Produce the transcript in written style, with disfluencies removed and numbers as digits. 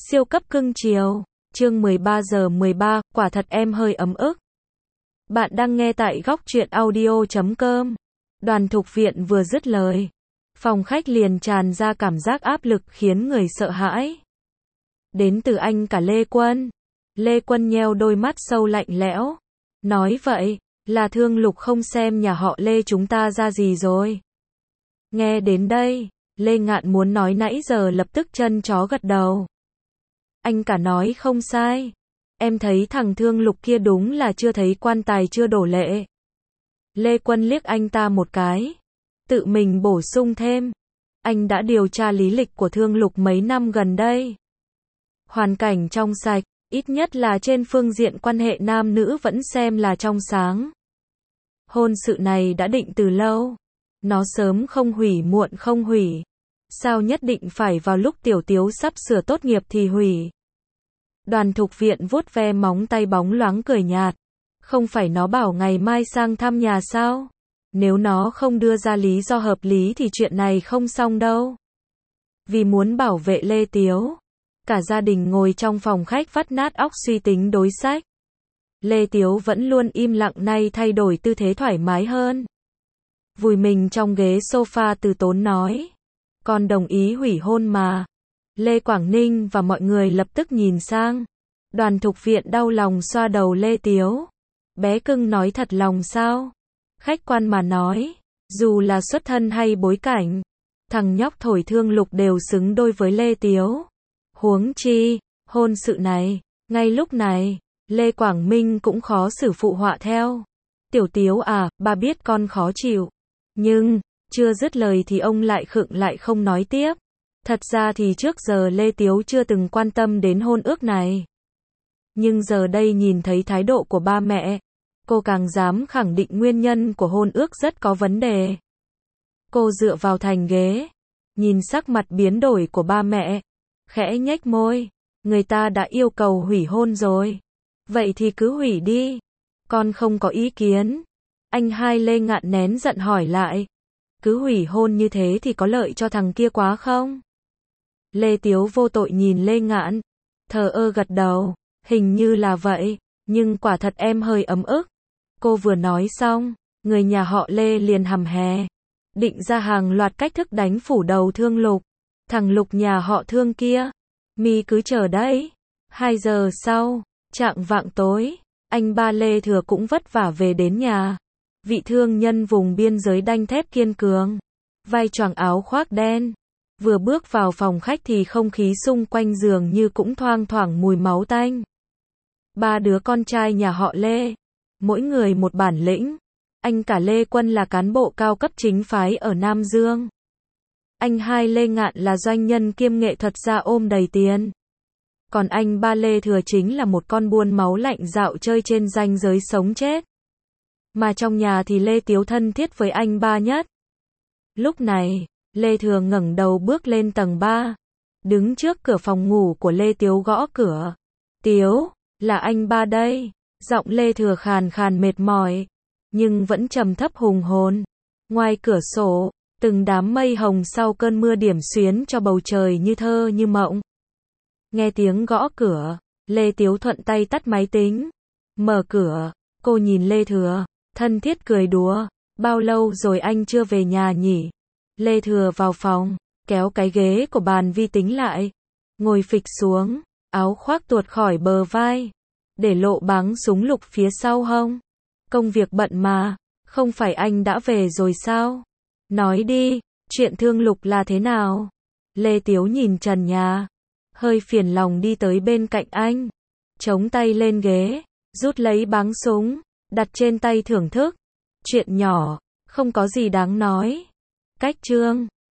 Siêu cấp cưng chiều. Chương 13 giờ 13, quả thật em hơi ấm ức. Bạn đang nghe tại góc truyện audio.com. Đoàn Thục Viện vừa dứt lời, phòng khách liền tràn ra cảm giác áp lực khiến người sợ hãi. Đến từ anh cả Lê Quân. Lê Quân nheo đôi mắt sâu lạnh lẽo. Nói vậy, là Thương Lục không xem nhà họ Lê chúng ta ra gì rồi. Nghe đến đây, Lê Ngạn muốn nói nãy giờ lập tức chân chó gật đầu. Anh cả nói không sai. Em thấy thằng Thương Lục kia đúng là chưa thấy quan tài chưa đổ lệ. Lê Quân liếc anh ta một cái. Tự mình bổ sung thêm. Anh đã điều tra lý lịch của Thương Lục mấy năm gần đây. Hoàn cảnh trong sạch, ít nhất là trên phương diện quan hệ nam nữ vẫn xem là trong sáng. Hôn sự này đã định từ lâu. Nó sớm không hủy muộn không hủy. Sao nhất định phải vào lúc Tiểu Tiếu sắp sửa tốt nghiệp thì hủy? Đoàn Thục Viện vuốt ve móng tay bóng loáng cười nhạt. Không phải nó bảo ngày mai sang thăm nhà sao? Nếu nó không đưa ra lý do hợp lý thì chuyện này không xong đâu. Vì muốn bảo vệ Lê Tiếu, cả gia đình ngồi trong phòng khách vắt nát óc suy tính đối sách. Lê Tiếu vẫn luôn im lặng, nay thay đổi tư thế thoải mái hơn. Vùi mình trong ghế sofa từ tốn nói. Con đồng ý hủy hôn mà. Lê Quảng Ninh và mọi người lập tức nhìn sang. Đoàn Thục Viện đau lòng xoa đầu Lê Tiếu. Bé cưng nói thật lòng sao? Khách quan mà nói, dù là xuất thân hay bối cảnh, thằng nhóc thổi Thương Lục đều xứng đôi với Lê Tiếu. Huống chi, hôn sự này, ngay lúc này, Lê Quảng Minh cũng khó xử phụ họa theo. Tiểu Tiếu à, bà biết con khó chịu. Nhưng, chưa dứt lời thì ông lại khựng lại không nói tiếp. Thật ra thì trước giờ Lê Tiếu chưa từng quan tâm đến hôn ước này. Nhưng giờ đây nhìn thấy thái độ của ba mẹ, cô càng dám khẳng định nguyên nhân của hôn ước rất có vấn đề. Cô dựa vào thành ghế, nhìn sắc mặt biến đổi của ba mẹ, khẽ nhếch môi. Người ta đã yêu cầu hủy hôn rồi. Vậy thì cứ hủy đi. Con không có ý kiến. Anh hai Lê Ngạn nén giận hỏi lại. Cứ hủy hôn như thế thì có lợi cho thằng kia quá không? Lê Tiếu vô tội nhìn Lê Ngạn, thờ ơ gật đầu. Hình như là vậy, nhưng quả thật em hơi ấm ức. Cô vừa nói xong, người nhà họ Lê liền hầm hè, định ra hàng loạt cách thức đánh phủ đầu Thương Lục. Thằng Lục nhà họ Thương kia, mi cứ chờ đấy. 2 giờ sau, chạng vạng tối, anh ba Lê Thừa cũng vất vả về đến nhà. Vị thương nhân vùng biên giới đanh thép kiên cường, vai choàng áo khoác đen. Vừa bước vào phòng khách thì không khí xung quanh giường như cũng thoang thoảng mùi máu tanh. 3 đứa con trai nhà họ Lê, mỗi người một bản lĩnh. Anh cả Lê Quân là cán bộ cao cấp chính phái ở Nam Dương. Anh hai Lê Ngạn là doanh nhân kiêm nghệ thuật gia ôm đầy tiền. Còn anh ba Lê Thừa chính là một con buôn máu lạnh dạo chơi trên ranh giới sống chết. Mà trong nhà thì Lê Tiếu thân thiết với anh ba nhất. Lúc này, Lê Thừa ngẩng đầu bước lên tầng 3. Đứng trước cửa phòng ngủ của Lê Tiếu gõ cửa. Tiếu, là anh ba đây. Giọng Lê Thừa khàn khàn mệt mỏi, nhưng vẫn trầm thấp hùng hồn. Ngoài cửa sổ, từng đám mây hồng sau cơn mưa điểm xuyến cho bầu trời như thơ như mộng. Nghe tiếng gõ cửa, Lê Tiếu thuận tay tắt máy tính. Mở cửa, cô nhìn Lê Thừa, thân thiết cười đùa. Bao lâu rồi anh chưa về nhà nhỉ? Lê Thừa vào phòng, kéo cái ghế của bàn vi tính lại. Ngồi phịch xuống, áo khoác tuột khỏi bờ vai, để lộ báng súng lục phía sau hông. Công việc bận mà, không phải anh đã về rồi sao? Nói đi, chuyện Thương Lục là thế nào? Lê Tiếu nhìn trần nhà, hơi phiền lòng đi tới bên cạnh anh, chống tay lên ghế, rút lấy báng súng, đặt trên tay thưởng thức. Chuyện nhỏ, không có gì đáng nói. Cách chương